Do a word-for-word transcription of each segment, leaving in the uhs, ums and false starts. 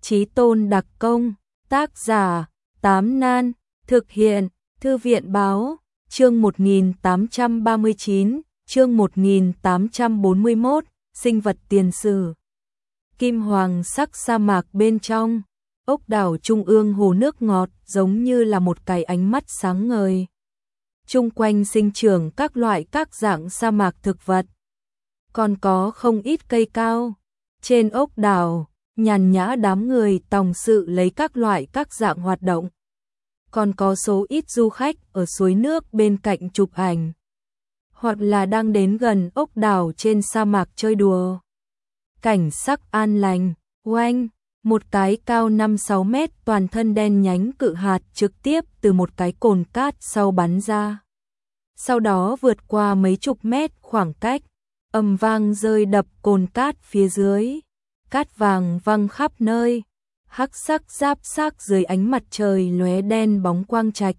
Chí Tôn đặc công, tác giả, Tám Nan, thực hiện, Thư viện báo, chương một nghìn tám trăm ba mươi chín, chương một nghìn tám trăm bốn mươi mốt, sinh vật tiền sử. Kim hoàng sắc sa mạc bên trong, ốc đảo trung ương hồ nước ngọt giống như là một cái ánh mắt sáng ngời. Chung quanh sinh trưởng các loại các dạng sa mạc thực vật. Còn có không ít cây cao. Trên ốc đảo, nhàn nhã đám người tòng sự lấy các loại các dạng hoạt động. Còn có số ít du khách ở suối nước bên cạnh chụp ảnh. Hoặc là đang đến gần ốc đảo trên sa mạc chơi đùa. Cảnh sắc an lành, oanh, một cái cao năm sáu mét toàn thân đen nhánh cự hạt trực tiếp từ một cái cồn cát sau bắn ra. Sau đó vượt qua mấy chục mét khoảng cách, ầm vang rơi đập cồn cát phía dưới. Cát vàng văng khắp nơi, hắc sắc giáp xác dưới ánh mặt trời lóe đen bóng quang trạch.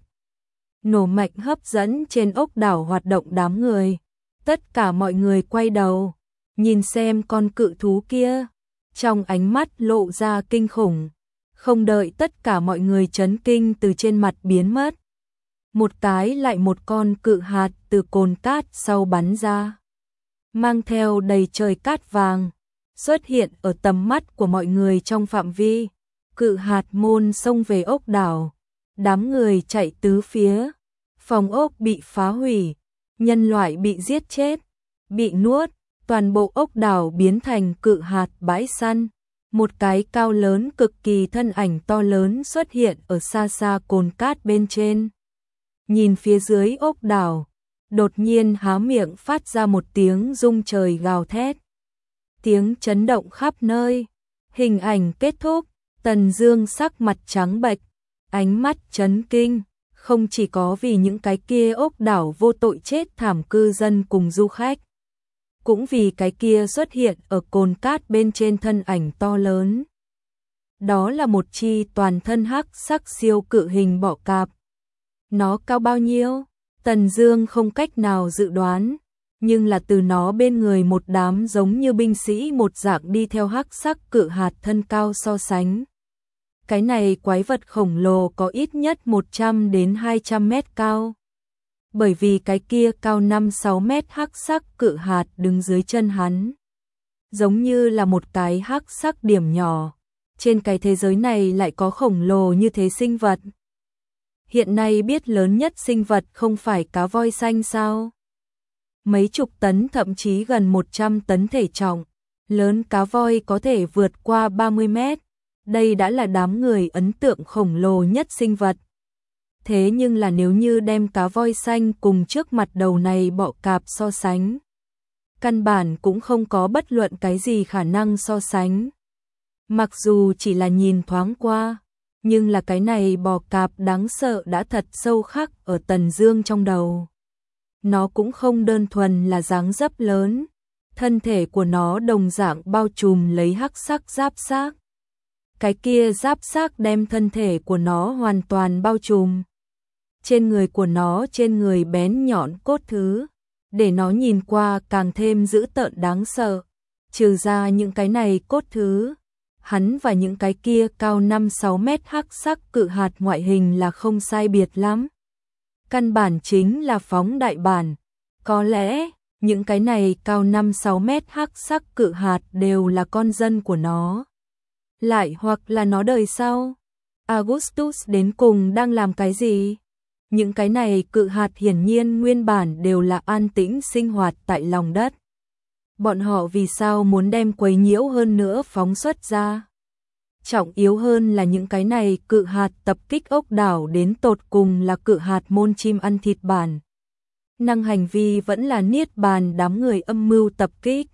Nổ mạnh hấp dẫn trên ốc đảo hoạt động đám người. Tất cả mọi người quay đầu, nhìn xem con cự thú kia, trong ánh mắt lộ ra kinh khủng. Không đợi tất cả mọi người chấn kinh từ trên mặt biến mất. Một cái lại một con cự hạt từ cồn cát sau bắn ra, mang theo đầy trời cát vàng, xuất hiện ở tầm mắt của mọi người trong phạm vi. Cự hạt môn xông về ốc đảo, đám người chạy tứ phía, phòng ốc bị phá hủy, nhân loại bị giết chết, bị nuốt, toàn bộ ốc đảo biến thành cự hạt bãi săn. Một cái cao lớn cực kỳ thân ảnh to lớn xuất hiện ở xa xa cồn cát bên trên. Nhìn phía dưới ốc đảo, đột nhiên há miệng phát ra một tiếng rung trời gào thét. Tiếng chấn động khắp nơi. Hình ảnh kết thúc, Tần Dương sắc mặt trắng bệch, ánh mắt chấn kinh, không chỉ có vì những cái kia ốc đảo vô tội chết thảm cư dân cùng du khách, cũng vì cái kia xuất hiện ở cồn cát bên trên thân ảnh to lớn. Đó là một chi toàn thân hắc sắc siêu cự hình bọ cạp. Nó cao bao nhiêu? Tần Dương không cách nào dự đoán, nhưng là từ nó bên người một đám giống như binh sĩ một dạng đi theo hắc sắc cự hạt thân cao so sánh. Cái này quái vật khổng lồ có ít nhất một trăm đến hai trăm mét cao. Bởi vì cái kia cao năm sáu mét hắc sắc cự hạt đứng dưới chân hắn, giống như là một cái hắc sắc điểm nhỏ. Trên cái thế giới này lại có khổng lồ như thế sinh vật. Hiện nay biết lớn nhất sinh vật không phải cá voi xanh sao? Mấy chục tấn thậm chí gần một trăm tấn thể trọng, lớn cá voi có thể vượt qua ba mươi mét. Đây đã là đám người ấn tượng khổng lồ nhất sinh vật. Thế nhưng là nếu như đem cá voi xanh cùng trước mặt đầu này bọ cạp so sánh, căn bản cũng không có bất luận cái gì khả năng so sánh. Mặc dù chỉ là nhìn thoáng qua, nhưng là cái này bọ cạp đáng sợ đã thật sâu khắc ở Tần Dương trong đầu. Nó cũng không đơn thuần là dáng dấp lớn, thân thể của nó đồng dạng bao trùm lấy hắc sắc giáp xác. Cái kia giáp xác đem thân thể của nó hoàn toàn bao trùm. Trên người của nó trên người bén nhọn cốt thứ, để nó nhìn qua càng thêm dữ tợn đáng sợ. Trừ ra những cái này cốt thứ, hắn và những cái kia cao năm sáu mét hắc sắc cự hạt ngoại hình là không sai biệt lắm. Căn bản chính là phóng đại bản. Có lẽ, những cái này cao năm sáu mét hắc sắc cự hạt đều là con dân của nó. Lại hoặc là nó đời sau. Augustus đến cùng đang làm cái gì? Những cái này cự hạt hiển nhiên nguyên bản đều là an tĩnh sinh hoạt tại lòng đất. Bọn họ vì sao muốn đem quấy nhiễu hơn nữa phóng xuất ra? Trọng yếu hơn là những cái này cự hạt tập kích ốc đảo đến tột cùng là cự hạt môn chim ăn thịt bản. Năng hành vi vẫn là niết bàn đám người âm mưu tập kích.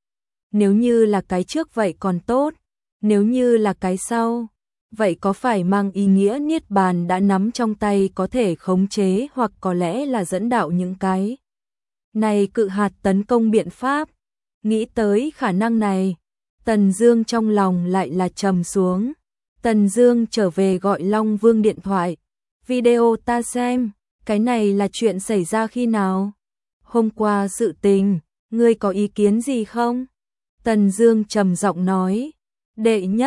Nếu như là cái trước vậy còn tốt, nếu như là cái sau, vậy có phải mang ý nghĩa niết bàn đã nắm trong tay có thể khống chế hoặc có lẽ là dẫn đạo những cái này cự hạt tấn công biện pháp? Nghĩ tới khả năng này, Tần Dương trong lòng lại là trầm xuống. Tần Dương trở về gọi Long Vương điện thoại. Video ta xem, cái này là chuyện xảy ra khi nào? Hôm qua sự tình, ngươi có ý kiến gì không? Tần Dương trầm giọng nói. Đệ nhất,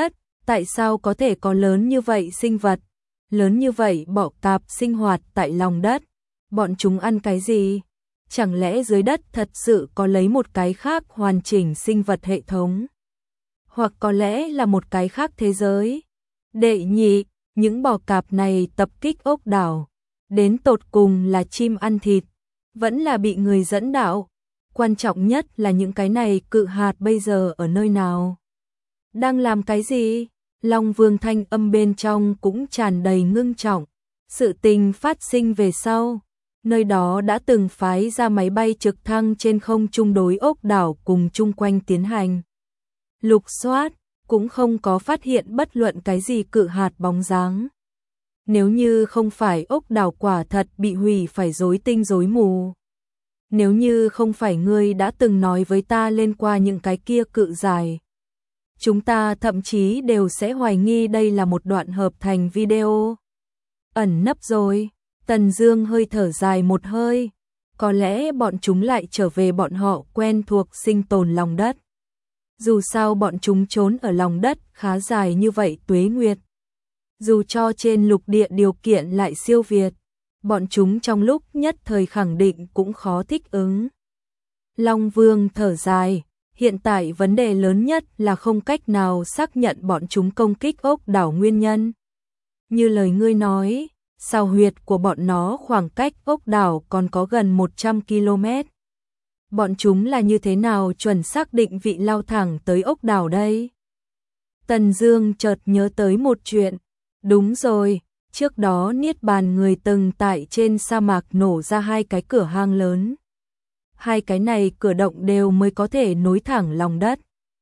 Tại sao có thể có lớn như vậy sinh vật, lớn như vậy bọ cạp sinh hoạt tại lòng đất? Bọn chúng ăn cái gì? Chẳng lẽ dưới đất thật sự có lấy một cái khác hoàn chỉnh sinh vật hệ thống? Hoặc có lẽ là một cái khác thế giới? Đệ nhị, những bò cạp này tập kích ốc đảo, đến tột cùng là chim ăn thịt, vẫn là bị người dẫn đạo. Quan trọng nhất là những cái này cự hạt bây giờ ở nơi nào? Đang làm cái gì? Long Vương thanh âm bên trong cũng tràn đầy ngưng trọng. Sự tình phát sinh về sau, nơi đó đã từng phái ra máy bay trực thăng trên không trung đối ốc đảo cùng chung quanh tiến hành lục soát, cũng không có phát hiện bất luận cái gì cự hạt bóng dáng. Nếu như không phải ốc đảo quả thật bị hủy phải rối tinh rối mù. Nếu như không phải ngươi đã từng nói với ta lên qua những cái kia cự dài, chúng ta thậm chí đều sẽ hoài nghi đây là một đoạn hợp thành video. Ẩn nấp rồi, Tần Dương hơi thở dài một hơi, có lẽ bọn chúng lại trở về bọn họ quen thuộc sinh tồn lòng đất. Dù sao bọn chúng trốn ở lòng đất khá dài như vậy tuế nguyệt. Dù cho trên lục địa điều kiện lại siêu việt, bọn chúng trong lúc nhất thời khẳng định cũng khó thích ứng. Long Vương thở dài, hiện tại vấn đề lớn nhất là không cách nào xác nhận bọn chúng công kích ốc đảo nguyên nhân. Như lời ngươi nói, sao huyệt của bọn nó khoảng cách ốc đảo còn có gần một trăm ki lô mét. Bọn chúng là như thế nào chuẩn xác định vị lao thẳng tới ốc đảo đây? Tần Dương chợt nhớ tới một chuyện. Đúng rồi, trước đó Niết Bàn người từng tại trên sa mạc nổ ra hai cái cửa hang lớn. Hai cái này cửa động đều mới có thể nối thẳng lòng đất.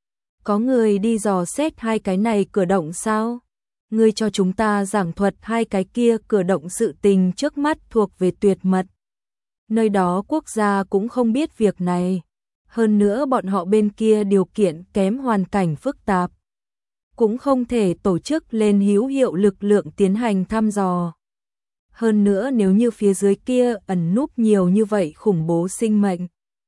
Có người đi dò xét hai cái này cửa động sao? Ngươi cho chúng ta giảng thuật hai cái kia cửa động sự tình trước mắt thuộc về tuyệt mật. Nơi đó quốc gia cũng không biết việc này. Hơn nữa bọn họ bên kia điều kiện kém, hoàn cảnh phức tạp, cũng không thể tổ chức lên hữu hiệu lực lượng tiến hành thăm dò. Hơn nữa nếu như phía dưới kia ẩn núp nhiều như vậy khủng bố sinh mệnh,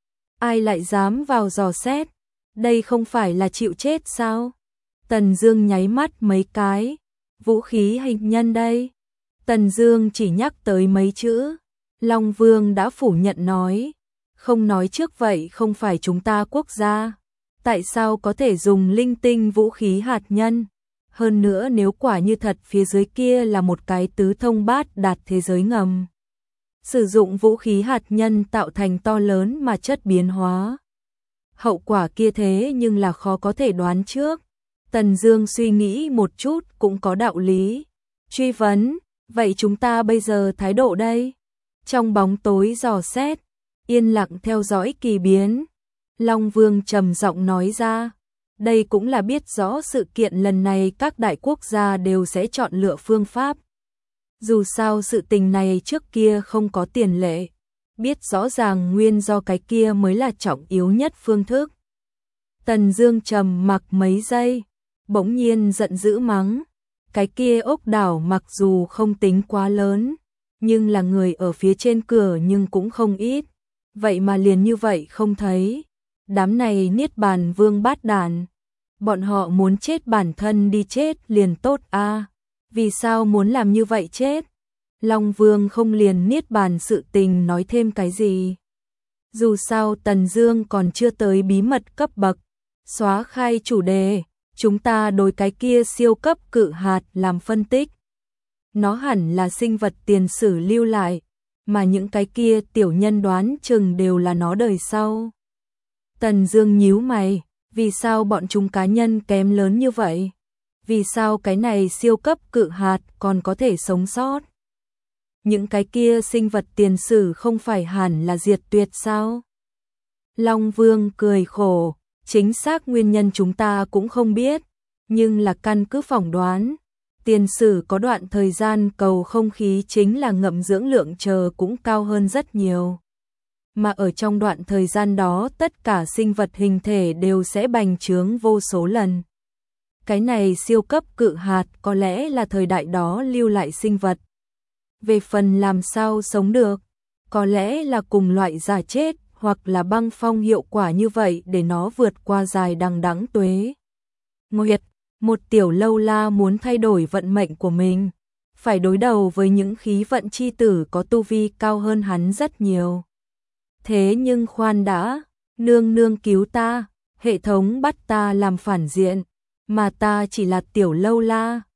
ai lại dám vào dò xét? Đây không phải là chịu chết sao? Tần Dương nháy mắt mấy cái. Vũ khí hình nhân đây. Tần Dương chỉ nhắc tới mấy chữ. Long Vương đã phủ nhận nói. Không nói trước vậy không phải chúng ta quốc gia. Tại sao có thể dùng linh tinh vũ khí hạt nhân? Hơn nữa nếu quả như thật phía dưới kia là một cái tứ thông bát đạt thế giới ngầm, sử dụng vũ khí hạt nhân tạo thành to lớn mà chất biến hóa, hậu quả kia thế nhưng là khó có thể đoán trước. Tần Dương suy nghĩ một chút cũng có đạo lý. Truy vấn, vậy chúng ta bây giờ thái độ đây? Trong bóng tối dò xét, yên lặng theo dõi kỳ biến. Long Vương trầm giọng nói ra, đây cũng là biết rõ sự kiện lần này các đại quốc gia đều sẽ chọn lựa phương pháp. Dù sao sự tình này trước kia không có tiền lệ, biết rõ ràng nguyên do cái kia mới là trọng yếu nhất phương thức. Tần Dương trầm mặc mấy giây, bỗng nhiên giận dữ mắng, cái kia ốc đảo mặc dù không tính quá lớn, nhưng là người ở phía trên cửa nhưng cũng không ít, vậy mà liền như vậy không thấy. Đám này Niết Bàn Vương bát đàn, bọn họ muốn chết bản thân đi chết liền tốt a. À, vì sao muốn làm như vậy chết? Long Vương không liền Niết Bàn sự tình nói thêm cái gì. Dù sao Tần Dương còn chưa tới bí mật cấp bậc, xóa khai chủ đề, chúng ta đối cái kia siêu cấp cự hạt làm phân tích. Nó hẳn là sinh vật tiền sử lưu lại, mà những cái kia tiểu nhân đoán chừng đều là nó đời sau. Tần Dương nhíu mày, vì sao bọn chúng cá nhân kém lớn như vậy? Vì sao cái này siêu cấp cự hạt còn có thể sống sót? Những cái kia sinh vật tiền sử không phải hẳn là diệt tuyệt sao? Long Vương cười khổ, chính xác nguyên nhân chúng ta cũng không biết, nhưng là căn cứ phỏng đoán, tiền sử có đoạn thời gian cầu không khí chính là ngậm dưỡng lượng chờ cũng cao hơn rất nhiều. Mà ở trong đoạn thời gian đó tất cả sinh vật hình thể đều sẽ bành trướng vô số lần. Cái này siêu cấp cự hạt có lẽ là thời đại đó lưu lại sinh vật. Về phần làm sao sống được, có lẽ là cùng loại giả chết hoặc là băng phong hiệu quả như vậy để nó vượt qua dài đằng đẵng tuế nguyệt. Một tiểu lâu la muốn thay đổi vận mệnh của mình, phải đối đầu với những khí vận chi tử có tu vi cao hơn hắn rất nhiều. Thế nhưng khoan đã, nương nương cứu ta, hệ thống bắt ta làm phản diện, mà ta chỉ là tiểu lâu la,